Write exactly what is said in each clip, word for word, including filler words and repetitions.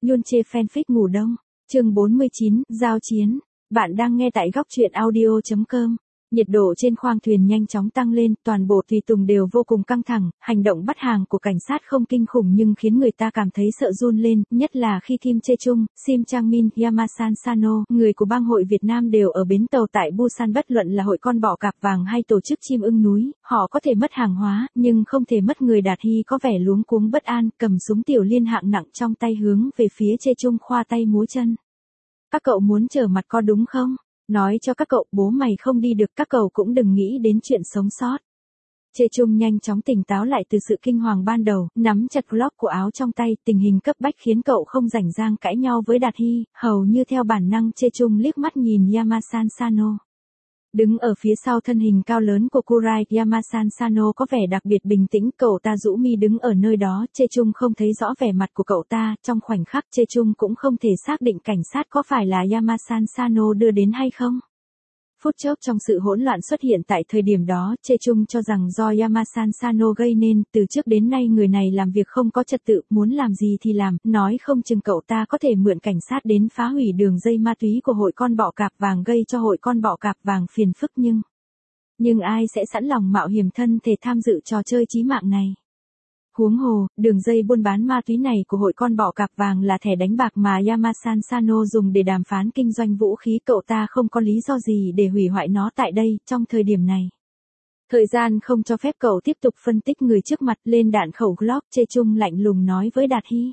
Yunche fanfic ngủ đông. Chương bốn mươi chín, giao chiến. Bạn đang nghe tại góc truyện audio chấm com. Nhiệt độ trên khoang thuyền nhanh chóng tăng lên, toàn bộ tùy tùng đều vô cùng căng thẳng, hành động bắt hàng của cảnh sát không kinh khủng nhưng khiến người ta cảm thấy sợ run lên, nhất là khi Kim Chae-chung, Sim Chang-min, Yama-san Sano, người của bang hội Việt Nam đều ở bến tàu tại Busan, bất luận là hội con bọ cạp vàng hay tổ chức chim ưng núi, họ có thể mất hàng hóa, nhưng không thể mất người. Đạt Hy có vẻ luống cuống bất an, cầm súng tiểu liên hạng nặng trong tay hướng về phía Chae-chung khoa tay múa chân. Các cậu muốn trở mặt có đúng không? Nói cho các cậu, bố mày không đi được, các cậu cũng đừng nghĩ đến chuyện sống sót. Chae-chung nhanh chóng tỉnh táo lại từ sự kinh hoàng ban đầu, nắm chặt Glock của áo trong tay, tình hình cấp bách khiến cậu không rảnh rang cãi nhau với Đạt Hy, hầu như theo bản năng Chae-chung liếc mắt nhìn Yama-san Sano. Đứng ở phía sau thân hình cao lớn của Kurai, Yama-san Sano có vẻ đặc biệt bình tĩnh, cậu ta rũ mi đứng ở nơi đó, Chae-chung không thấy rõ vẻ mặt của cậu ta, trong khoảnh khắc Chae-chung cũng không thể xác định cảnh sát có phải là Yama-san Sano đưa đến hay không. Phút chốc trong sự hỗn loạn xuất hiện tại thời điểm đó, Chae-chung cho rằng do Yama-san Sano gây nên, từ trước đến nay người này làm việc không có trật tự, muốn làm gì thì làm, nói không chừng cậu ta có thể mượn cảnh sát đến phá hủy đường dây ma túy của hội con bọ cạp vàng, gây cho hội con bọ cạp vàng phiền phức, nhưng... Nhưng ai sẽ sẵn lòng mạo hiểm thân thể tham dự trò chơi chí mạng này? Huống hồ, đường dây buôn bán ma túy này của hội con bọ cạp vàng là thẻ đánh bạc mà Yama-san Sano dùng để đàm phán kinh doanh vũ khí, cậu ta không có lý do gì để hủy hoại nó tại đây, trong thời điểm này. Thời gian không cho phép cậu tiếp tục phân tích người trước mặt, lên đạn khẩu Glock, Chae-chung lạnh lùng nói với Đạt Hy.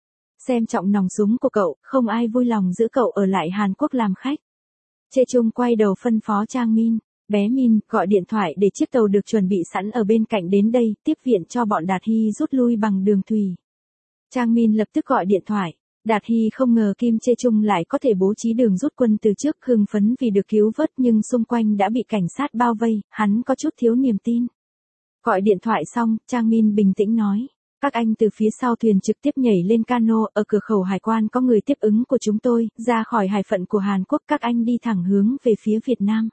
Xem trọng nòng súng của cậu, không ai vui lòng giữ cậu ở lại Hàn Quốc làm khách. Chae-chung quay đầu phân phó Chang Min. Bé Min, gọi điện thoại để chiếc tàu được chuẩn bị sẵn ở bên cạnh đến đây, tiếp viện cho bọn Đạt Hy rút lui bằng đường thủy. Chang Min lập tức gọi điện thoại. Đạt Hy không ngờ Kim Chae-chung lại có thể bố trí đường rút quân từ trước, hưng phấn vì được cứu vớt nhưng xung quanh đã bị cảnh sát bao vây, hắn có chút thiếu niềm tin. Gọi điện thoại xong, Chang Min bình tĩnh nói. Các anh từ phía sau thuyền trực tiếp nhảy lên cano, ở cửa khẩu hải quan có người tiếp ứng của chúng tôi, ra khỏi hải phận của Hàn Quốc, các anh đi thẳng hướng về phía Việt Nam.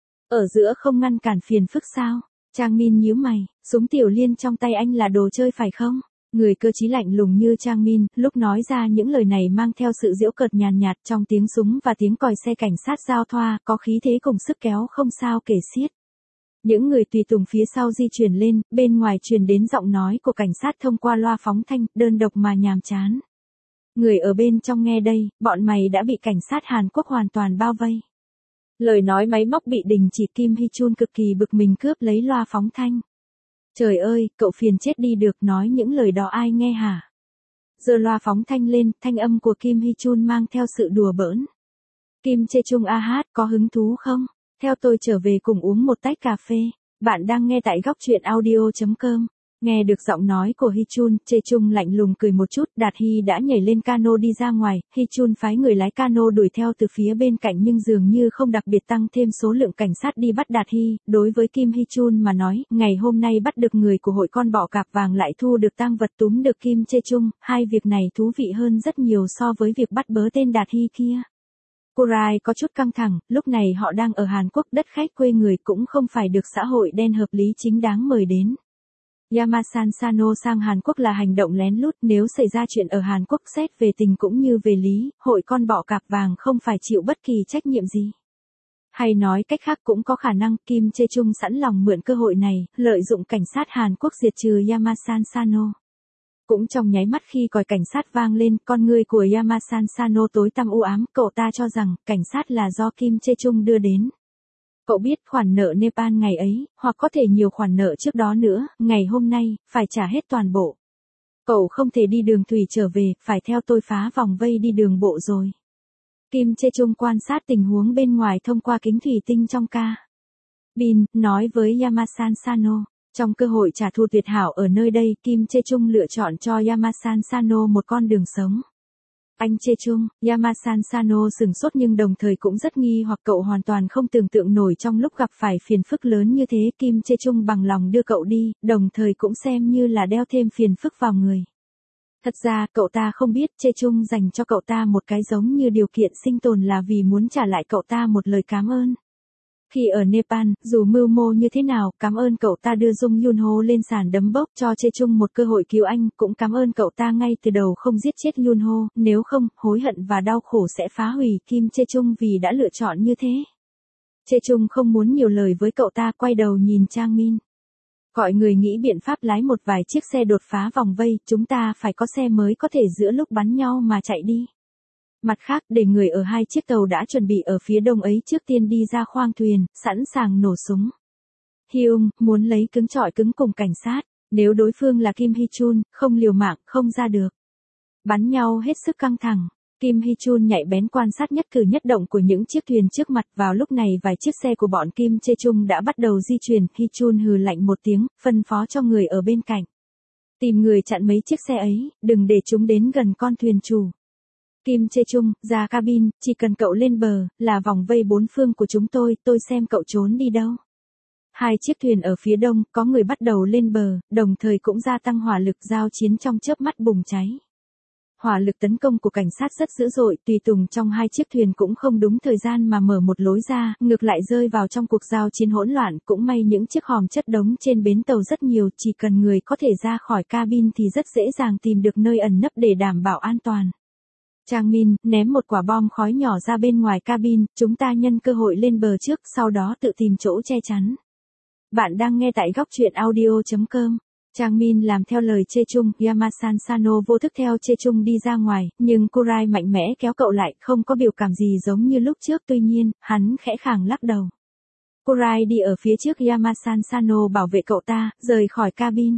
Ở giữa không ngăn cản phiền phức sao? Chang Min nhíu mày, súng tiểu liên trong tay anh là đồ chơi phải không? Người cơ trí lạnh lùng như Chang Min, lúc nói ra những lời này mang theo sự giễu cợt nhàn nhạt, trong tiếng súng và tiếng còi xe cảnh sát giao thoa, có khí thế cùng sức kéo không sao kể xiết. Những người tùy tùng phía sau di chuyển lên, bên ngoài truyền đến giọng nói của cảnh sát thông qua loa phóng thanh, đơn độc mà nhàm chán. Người ở bên trong nghe đây, bọn mày đã bị cảnh sát Hàn Quốc hoàn toàn bao vây. Lời nói máy móc bị đình chỉ, Kim Hee-chun cực kỳ bực mình cướp lấy loa phóng thanh. Trời ơi, cậu phiền chết đi được, nói những lời đó ai nghe hả? Giơ loa phóng thanh lên, thanh âm của Kim Hee-chun mang theo sự đùa bỡn. Kim Chae-chung a hát, có hứng thú không? Theo tôi trở về cùng uống một tách cà phê. Bạn đang nghe tại góc truyện audio chấm com. Nghe được giọng nói của Hee-chun, Chae-chung lạnh lùng cười một chút, Đạt Hy đã nhảy lên cano đi ra ngoài, Hee-chun phái người lái cano đuổi theo từ phía bên cạnh nhưng dường như không đặc biệt tăng thêm số lượng cảnh sát đi bắt Đạt Hy. Đối với Kim Hee-chun mà nói, ngày hôm nay bắt được người của hội con bọ cạp vàng lại thu được tang vật túm được Kim Chae-chung, hai việc này thú vị hơn rất nhiều so với việc bắt bớ tên Đạt Hy kia. Kurai có chút căng thẳng, lúc này họ đang ở Hàn Quốc, đất khách quê người, cũng không phải được xã hội đen hợp lý chính đáng mời đến. Yama-san Sano sang Hàn Quốc là hành động lén lút, nếu xảy ra chuyện ở Hàn Quốc xét về tình cũng như về lý, hội con bọ cạp vàng không phải chịu bất kỳ trách nhiệm gì. Hay nói cách khác, cũng có khả năng Kim Chae-chung sẵn lòng mượn cơ hội này, lợi dụng cảnh sát Hàn Quốc diệt trừ Yama-san Sano. Cũng trong nháy mắt khi còi cảnh sát vang lên, con người của Yama-san Sano tối tăm u ám, cậu ta cho rằng cảnh sát là do Kim Chae-chung đưa đến. Cậu biết khoản nợ Nepal ngày ấy, hoặc có thể nhiều khoản nợ trước đó nữa, ngày hôm nay, phải trả hết toàn bộ. Cậu không thể đi đường thủy trở về, phải theo tôi phá vòng vây đi đường bộ rồi. Kim Chae-chung quan sát tình huống bên ngoài thông qua kính thủy tinh trong ca bin, nói với Yama-san Sano. Trong cơ hội trả thù tuyệt hảo ở nơi đây, Kim Chae-chung lựa chọn cho Yama-san Sano một con đường sống. Anh Chae-chung, Yama-san Sano sửng sốt nhưng đồng thời cũng rất nghi hoặc, cậu hoàn toàn không tưởng tượng nổi trong lúc gặp phải phiền phức lớn như thế Kim Chae-chung bằng lòng đưa cậu đi, đồng thời cũng xem như là đeo thêm phiền phức vào người. Thật ra, cậu ta không biết Chae-chung dành cho cậu ta một cái giống như điều kiện sinh tồn là vì muốn trả lại cậu ta một lời cảm ơn. Khi ở Nepal, dù mưu mô như thế nào, cảm ơn cậu ta đưa Jung Yunho lên sàn đấm bốc cho Chae Chung một cơ hội cứu anh, cũng cảm ơn cậu ta ngay từ đầu không giết chết Yunho, nếu không, hối hận và đau khổ sẽ phá hủy Kim Chae Chung vì đã lựa chọn như thế. Chae Chung không muốn nhiều lời với cậu ta, quay đầu nhìn Chang Min. Gọi người nghĩ biện pháp lái một vài chiếc xe đột phá vòng vây, chúng ta phải có xe mới có thể giữa lúc bắn nhau mà chạy đi. Mặt khác, để người ở hai chiếc tàu đã chuẩn bị ở phía đông ấy trước tiên đi ra khoang thuyền, sẵn sàng nổ súng. Hyung muốn lấy cứng chọi cứng cùng cảnh sát, nếu đối phương là Kim Hee Chun, không liều mạng, không ra được. Bắn nhau hết sức căng thẳng. Kim Hee Chun nhạy bén quan sát nhất cử nhất động của những chiếc thuyền trước mặt. Vào lúc này vài chiếc xe của bọn Kim Chae Chung đã bắt đầu di chuyển. Hee Chun hừ lạnh một tiếng, phân phó cho người ở bên cạnh. Tìm người chặn mấy chiếc xe ấy, đừng để chúng đến gần con thuyền chủ. Kim Chae Chung, ra cabin, chỉ cần cậu lên bờ, là vòng vây bốn phương của chúng tôi, tôi xem cậu trốn đi đâu. Hai chiếc thuyền ở phía đông, có người bắt đầu lên bờ, đồng thời cũng gia tăng hỏa lực, giao chiến trong chớp mắt bùng cháy. Hỏa lực tấn công của cảnh sát rất dữ dội, tùy tùng trong hai chiếc thuyền cũng không đúng thời gian mà mở một lối ra, ngược lại rơi vào trong cuộc giao chiến hỗn loạn. Cũng may những chiếc hòm chất đống trên bến tàu rất nhiều, chỉ cần người có thể ra khỏi cabin thì rất dễ dàng tìm được nơi ẩn nấp để đảm bảo an toàn. Chang Min ném một quả bom khói nhỏ ra bên ngoài cabin, chúng ta nhân cơ hội lên bờ trước, sau đó tự tìm chỗ che chắn. Bạn đang nghe tại góc truyện audio chấm com. Chang Min làm theo lời Chae Chung, Yamasan Sano vô thức theo Chae Chung đi ra ngoài, nhưng Kurai mạnh mẽ kéo cậu lại, không có biểu cảm gì giống như lúc trước, tuy nhiên, hắn khẽ khàng lắc đầu. Kurai đi ở phía trước Yamasan Sano bảo vệ cậu ta, rời khỏi cabin.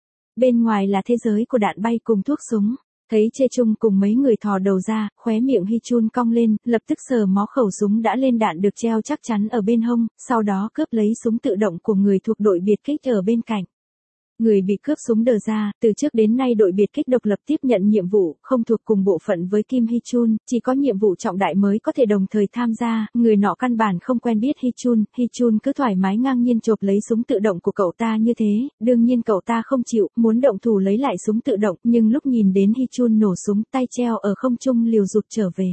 Bên ngoài là thế giới của đạn bay cùng thuốc súng. Thấy Chae Chung cùng mấy người thò đầu ra, khóe miệng Hee Chun cong lên, lập tức sờ mó khẩu súng đã lên đạn được treo chắc chắn ở bên hông, sau đó cướp lấy súng tự động của người thuộc đội biệt kích ở bên cạnh. Người bị cướp súng đờ ra, từ trước đến nay đội biệt kích độc lập tiếp nhận nhiệm vụ, không thuộc cùng bộ phận với Kim Hee Chun, chỉ có nhiệm vụ trọng đại mới có thể đồng thời tham gia, người nọ căn bản không quen biết Hee Chun, Hee Chun cứ thoải mái ngang nhiên chộp lấy súng tự động của cậu ta như thế, đương nhiên cậu ta không chịu, muốn động thủ lấy lại súng tự động, nhưng lúc nhìn đến Hee Chun nổ súng, tay treo ở không trung liều rụt trở về.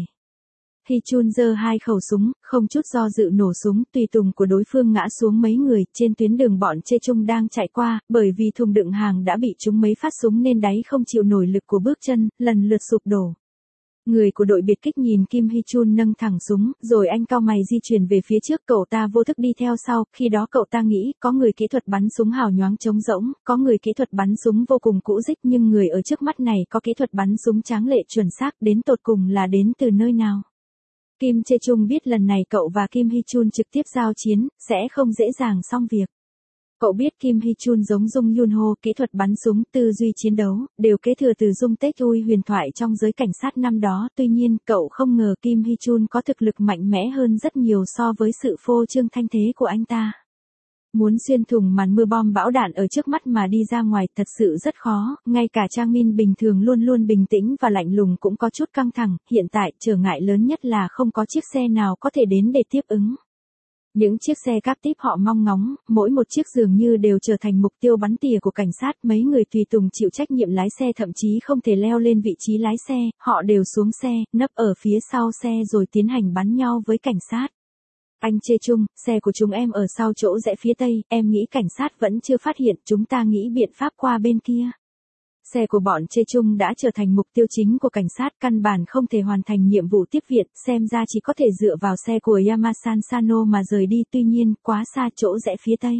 Hee Chun giơ hai khẩu súng, không chút do dự nổ súng, tùy tùng của đối phương ngã xuống mấy người, trên tuyến đường bọn Chae Chung đang chạy qua, bởi vì thùng đựng hàng đã bị trúng mấy phát súng nên đáy không chịu nổi lực của bước chân, lần lượt sụp đổ. Người của đội biệt kích nhìn Kim Hee Chun nâng thẳng súng, rồi anh cau mày di chuyển về phía trước, cậu ta vô thức đi theo sau, khi đó cậu ta nghĩ, có người kỹ thuật bắn súng hào nhoáng trống rỗng, có người kỹ thuật bắn súng vô cùng cũ rích, nhưng người ở trước mắt này có kỹ thuật bắn súng tráng lệ chuẩn xác, đến tột cùng là đến từ nơi nào. Kim Chae Chung biết lần này cậu và Kim Hee Chun trực tiếp giao chiến, sẽ không dễ dàng xong việc. Cậu biết Kim Hee Chun giống Jung Yunho, kỹ thuật bắn súng, tư duy chiến đấu, đều kế thừa từ Jung Tae-ui huyền thoại trong giới cảnh sát năm đó, tuy nhiên, cậu không ngờ Kim Hee Chun có thực lực mạnh mẽ hơn rất nhiều so với sự phô trương thanh thế của anh ta. Muốn xuyên thủng màn mưa bom bão đạn ở trước mắt mà đi ra ngoài thật sự rất khó, ngay cả Chang Min bình thường luôn luôn bình tĩnh và lạnh lùng cũng có chút căng thẳng, hiện tại trở ngại lớn nhất là không có chiếc xe nào có thể đến để tiếp ứng. Những chiếc xe các típ họ mong ngóng, mỗi một chiếc dường như đều trở thành mục tiêu bắn tỉa của cảnh sát, mấy người tùy tùng chịu trách nhiệm lái xe thậm chí không thể leo lên vị trí lái xe, họ đều xuống xe, nấp ở phía sau xe rồi tiến hành bắn nhau với cảnh sát. Anh Chae Chung, xe của chúng em ở sau chỗ rẽ phía tây, em nghĩ cảnh sát vẫn chưa phát hiện, chúng ta nghĩ biện pháp qua bên kia. Xe của bọn Chae Chung đã trở thành mục tiêu chính của cảnh sát, căn bản không thể hoàn thành nhiệm vụ tiếp viện, xem ra chỉ có thể dựa vào xe của Yamasan Sano mà rời đi, tuy nhiên, quá xa chỗ rẽ phía tây.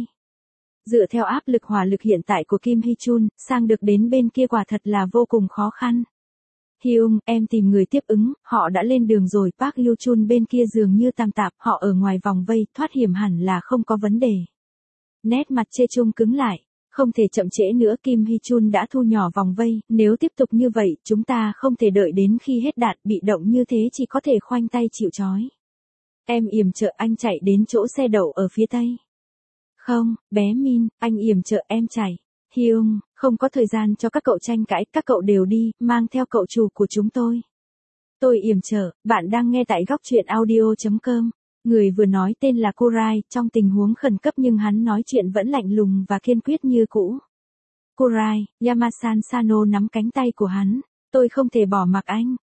Dựa theo áp lực hỏa lực hiện tại của Kim Hee Chun, sang được đến bên kia quả thật là vô cùng khó khăn. Hyung, em tìm người tiếp ứng, họ đã lên đường rồi, Park Yoo Chun bên kia dường như tam tạp, họ ở ngoài vòng vây, thoát hiểm hẳn là không có vấn đề. Nét mặt Chae Chung cứng lại, không thể chậm trễ nữa, Kim Hee Chun đã thu nhỏ vòng vây, nếu tiếp tục như vậy, chúng ta không thể đợi đến khi hết đạn, bị động như thế chỉ có thể khoanh tay chịu trói. Em yểm trợ anh chạy đến chỗ xe đậu ở phía tây. Không, bé Min, anh yểm trợ em chạy. Hyung, không có thời gian cho các cậu tranh cãi, các cậu đều đi, mang theo cậu chủ của chúng tôi. Tôi yểm trợ, bạn đang nghe tại góc truyện audio chấm com. Người vừa nói tên là Kurai, trong tình huống khẩn cấp nhưng hắn nói chuyện vẫn lạnh lùng và kiên quyết như cũ. Kurai, Yamasan Sano nắm cánh tay của hắn. Tôi không thể bỏ mặc anh.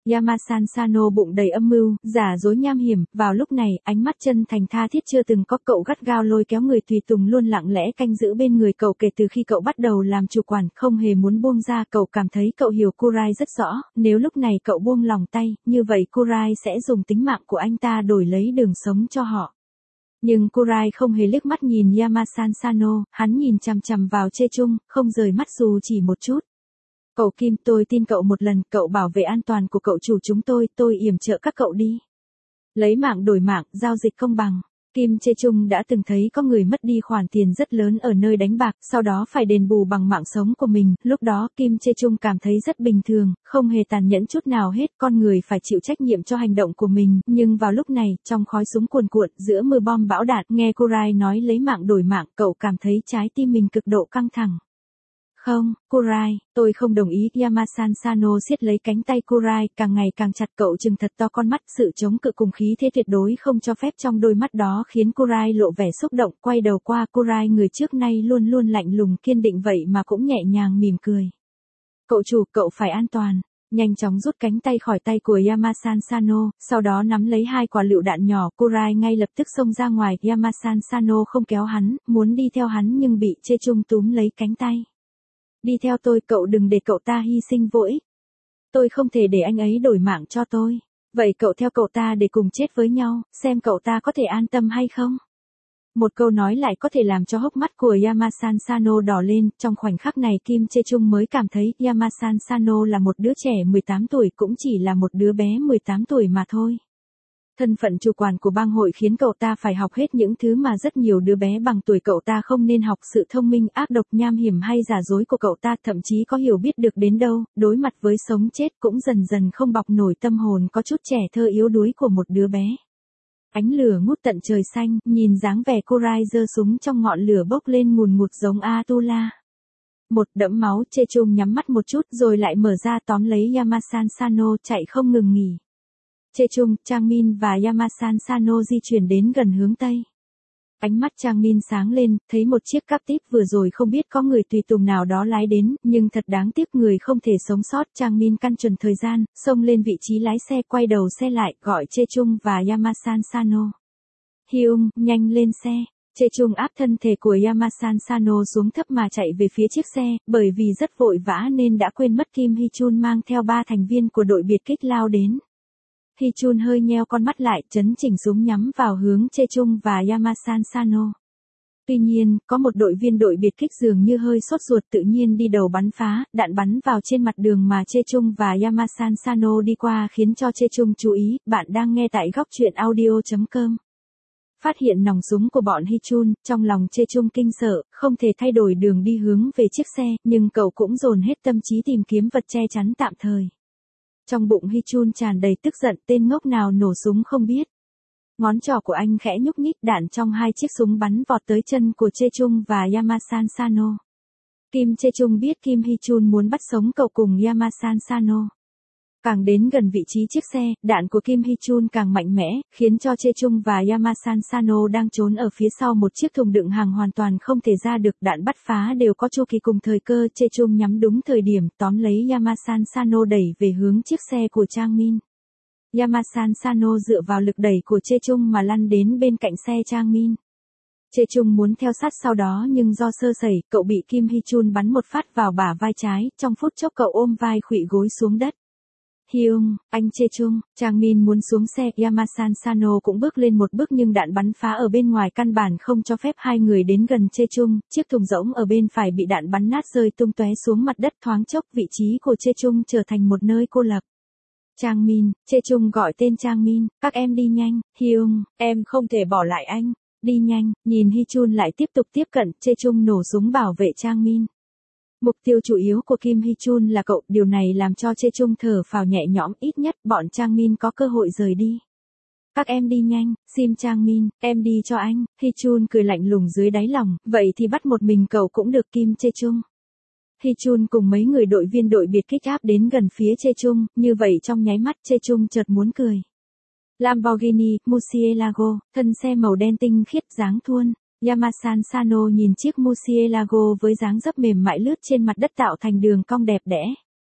Yama-san Sano bụng đầy âm mưu, giả dối nham hiểm, vào lúc này, ánh mắt chân thành tha thiết chưa từng có, cậu gắt gao lôi kéo người tùy tùng luôn lặng lẽ canh giữ bên người cậu kể từ khi cậu bắt đầu làm chủ quản, không hề muốn buông ra. Cậu cảm thấy cậu hiểu Kurai rất rõ, nếu lúc này cậu buông lòng tay, như vậy Kurai sẽ dùng tính mạng của anh ta đổi lấy đường sống cho họ. Nhưng Kurai không hề liếc mắt nhìn Yama-san Sano, hắn nhìn chằm chằm vào Chae-chung, không rời mắt dù chỉ một chút. Cậu Kim, tôi tin cậu một lần, cậu bảo vệ an toàn của cậu chủ chúng tôi, tôi yểm trợ các cậu đi. Lấy mạng đổi mạng, giao dịch công bằng. Kim Chae-chung đã từng thấy có người mất đi khoản tiền rất lớn ở nơi đánh bạc, sau đó phải đền bù bằng mạng sống của mình, lúc đó Kim Chae-chung cảm thấy rất bình thường, không hề tàn nhẫn chút nào hết, con người phải chịu trách nhiệm cho hành động của mình, nhưng vào lúc này, trong khói súng cuồn cuộn, giữa mưa bom bão đạn, nghe Kurai nói lấy mạng đổi mạng, cậu cảm thấy trái tim mình cực độ căng thẳng. Không, Kurai, tôi không đồng ý. Yama-san Sano siết lấy cánh tay Kurai, càng ngày càng chặt, cậu trừng thật to con mắt, sự chống cự cùng khí thế tuyệt đối không cho phép trong đôi mắt đó khiến Kurai lộ vẻ xúc động, quay đầu qua Kurai người trước nay luôn luôn lạnh lùng kiên định vậy mà cũng nhẹ nhàng mỉm cười. Cậu chủ, cậu phải an toàn. Nhanh chóng rút cánh tay khỏi tay của Yama-san Sano, sau đó nắm lấy hai quả lựu đạn nhỏ, Kurai ngay lập tức xông ra ngoài, Yama-san Sano không kéo hắn, muốn đi theo hắn nhưng bị Chae-chung túm lấy cánh tay. Đi theo tôi, cậu đừng để cậu ta hy sinh vô ích. Tôi không thể để anh ấy đổi mạng cho tôi. Vậy cậu theo cậu ta để cùng chết với nhau, xem cậu ta có thể an tâm hay không? Một câu nói lại có thể làm cho hốc mắt của Yama-san Sano đỏ lên, trong khoảnh khắc này Kim Chae-chung mới cảm thấy Yama-san Sano là một đứa trẻ mười tám tuổi, cũng chỉ là một đứa bé mười tám tuổi mà thôi. Thân phận chủ quản của bang hội khiến cậu ta phải học hết những thứ mà rất nhiều đứa bé bằng tuổi cậu ta không nên học, sự thông minh, ác độc, nham hiểm hay giả dối của cậu ta, thậm chí có hiểu biết được đến đâu, đối mặt với sống chết cũng dần dần không bọc nổi tâm hồn có chút trẻ thơ yếu đuối của một đứa bé. Ánh lửa ngút tận trời xanh, nhìn dáng vẻ Kurai giơ súng trong ngọn lửa bốc lên ngùn ngụt giống Atula. Một đẫm máu, Chae-chung nhắm mắt một chút rồi lại mở ra tóm lấy Yama-san Sano, chạy không ngừng nghỉ. Chae-chung, Changmin và Yama-san Sano di chuyển đến gần hướng Tây. Ánh mắt Changmin sáng lên, thấy một chiếc cáp típ vừa rồi không biết có người tùy tùng nào đó lái đến, nhưng thật đáng tiếc người không thể sống sót. Changmin căn chuẩn thời gian, xông lên vị trí lái xe, quay đầu xe lại, gọi Chae-chung và Yama-san Sano. Hyung, nhanh lên xe. Chae-chung áp thân thể của Yama-san Sano xuống thấp mà chạy về phía chiếc xe, bởi vì rất vội vã nên đã quên mất Kim Hee-chun mang theo ba thành viên của đội biệt kích lao đến. Hee-chun hơi nheo con mắt lại, chấn chỉnh súng nhắm vào hướng Chae-chung và Yama-san Sano. Tuy nhiên, có một đội viên đội biệt kích dường như hơi sốt ruột, tự nhiên đi đầu bắn phá, đạn bắn vào trên mặt đường mà Chae-chung và Yama-san Sano đi qua khiến cho Chae-chung chú ý. Bạn đang nghe tại góc truyện audio chấm com. Phát hiện nòng súng của bọn Hee-chun, trong lòng Chae-chung kinh sợ, không thể thay đổi đường đi hướng về chiếc xe, nhưng cậu cũng dồn hết tâm trí tìm kiếm vật che chắn tạm thời. Trong bụng Hee-chun tràn đầy tức giận, tên ngốc nào nổ súng không biết. Ngón trỏ của anh khẽ nhúc nhích, đạn trong hai chiếc súng bắn vọt tới chân của Chae-chung và Yama-san Sano. Kim Chae-chung biết Kim Hee-chun muốn bắt sống cậu cùng Yama-san Sano. Càng đến gần vị trí chiếc xe, đạn của Kim Hee-chun càng mạnh mẽ, khiến cho Chae-chung và Yama-san Sano đang trốn ở phía sau một chiếc thùng đựng hàng hoàn toàn không thể ra được. Đạn bắt phá đều có chu kỳ cùng thời cơ, Chae-chung nhắm đúng thời điểm, tóm lấy Yama-san Sano đẩy về hướng chiếc xe của Changmin. Yama-san Sano dựa vào lực đẩy của Chae-chung mà lăn đến bên cạnh xe Changmin. Chae-chung muốn theo sát sau đó nhưng do sơ sẩy, cậu bị Kim Hee-chun bắn một phát vào bả vai trái, trong phút chốc cậu ôm vai khuỵu gối xuống đất. Hyung, anh Chae-chung, Changmin muốn xuống xe, Yama-san Sano cũng bước lên một bước nhưng đạn bắn phá ở bên ngoài căn bản không cho phép hai người đến gần Chae-chung, chiếc thùng rỗng ở bên phải bị đạn bắn nát rơi tung tóe xuống mặt đất, thoáng chốc vị trí của Chae-chung trở thành một nơi cô lập. Changmin, Chae-chung gọi tên Changmin, các em đi nhanh, Hyung, em không thể bỏ lại anh, đi nhanh, nhìn Hee-chun lại tiếp tục tiếp cận, Chae-chung nổ súng bảo vệ Changmin. Mục tiêu chủ yếu của Kim Hee-chun là cậu, điều này làm cho Chae-chung thở phào nhẹ nhõm, ít nhất bọn Changmin có cơ hội rời đi. Các em đi nhanh, Sim Changmin, em đi cho anh, Hee-chun cười lạnh lùng dưới đáy lòng, vậy thì bắt một mình cậu cũng được Kim Chae-chung. Hee-chun cùng mấy người đội viên đội biệt kích áp đến gần phía Chae-chung, như vậy trong nháy mắt Chae-chung chợt muốn cười. Lamborghini, Murcielago, thân xe màu đen tinh khiết dáng thuôn. Yama-san Sano nhìn chiếc Murcielago với dáng dấp mềm mại lướt trên mặt đất tạo thành đường cong đẹp đẽ.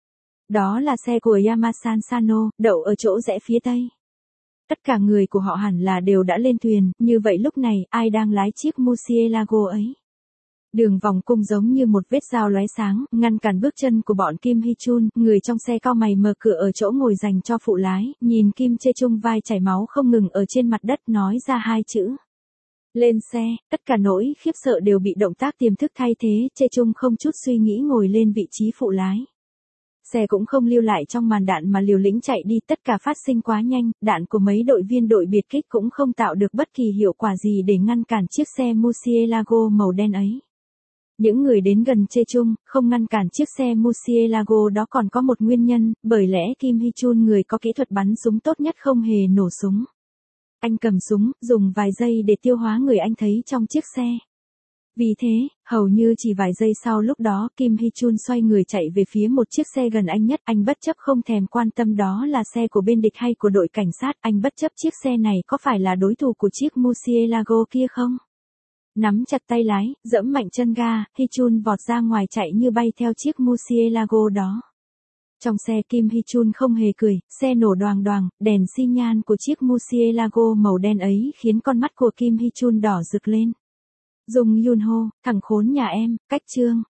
Đó là xe của Yamasan Sano, đậu ở chỗ rẽ phía tây. Tất cả người của họ hẳn là đều đã lên thuyền, như vậy lúc này, ai đang lái chiếc Murcielago ấy? Đường vòng cung giống như một vết dao lóe sáng, ngăn cản bước chân của bọn Kim Hee Chun, người trong xe cau mày mở cửa ở chỗ ngồi dành cho phụ lái, nhìn Kim Chae Chung vai chảy máu không ngừng ở trên mặt đất nói ra hai chữ. Lên xe, tất cả nỗi khiếp sợ đều bị động tác tiềm thức thay thế, Chae Chung không chút suy nghĩ ngồi lên vị trí phụ lái. Xe cũng không lưu lại trong màn đạn mà liều lĩnh chạy đi, tất cả phát sinh quá nhanh, đạn của mấy đội viên đội biệt kích cũng không tạo được bất kỳ hiệu quả gì để ngăn cản chiếc xe Murcielago màu đen ấy. Những người đến gần Chae Chung, không ngăn cản chiếc xe Murcielago đó còn có một nguyên nhân, bởi lẽ Kim Hee Chun người có kỹ thuật bắn súng tốt nhất không hề nổ súng. Anh cầm súng, dùng vài giây để tiêu hóa người anh thấy trong chiếc xe. Vì thế, hầu như chỉ vài giây sau lúc đó Kim Hee Chun xoay người chạy về phía một chiếc xe gần anh nhất. Anh bất chấp không thèm quan tâm đó là xe của bên địch hay của đội cảnh sát. Anh bất chấp chiếc xe này có phải là đối thủ của chiếc Murcielago kia không. Nắm chặt tay lái, dẫm mạnh chân ga, Hee Chun vọt ra ngoài chạy như bay theo chiếc Murcielago đó. Trong xe Kim Hee Chun không hề cười, xe nổ đoàng đoàng, đèn xi nhan của chiếc Murcielago màu đen ấy khiến con mắt của Kim Hee Chun đỏ rực lên. Dung Yun Ho, thằng khốn nhà em, cách chương.